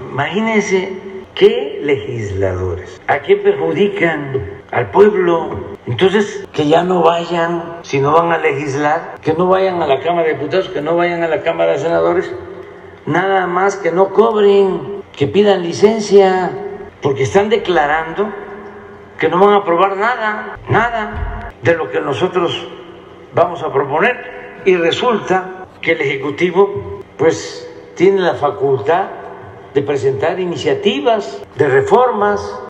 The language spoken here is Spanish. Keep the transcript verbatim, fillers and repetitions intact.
imagínense qué legisladores, a qué perjudican al pueblo. Entonces, que ya no vayan, si no van a legislar, que no vayan a la Cámara de Diputados, que no vayan a la Cámara de Senadores, nada más que no cobren, que pidan licencia, porque están declarando que no van a aprobar nada, nada de lo que nosotros vamos a proponer. Y resulta que el Ejecutivo, pues, tiene la facultad de presentar iniciativas de reformas